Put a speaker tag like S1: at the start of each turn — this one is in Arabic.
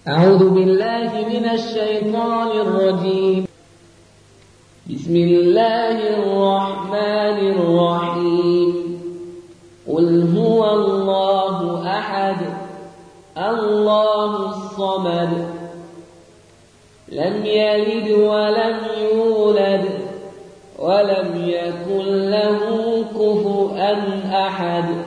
S1: أعوذ بالله من الشيطان الرجيم. بسم الله الرحمن الرحيم. قل هو الله أحد الله الصمد لم يلد ولم يولد ولم يكن له كفوا أحد.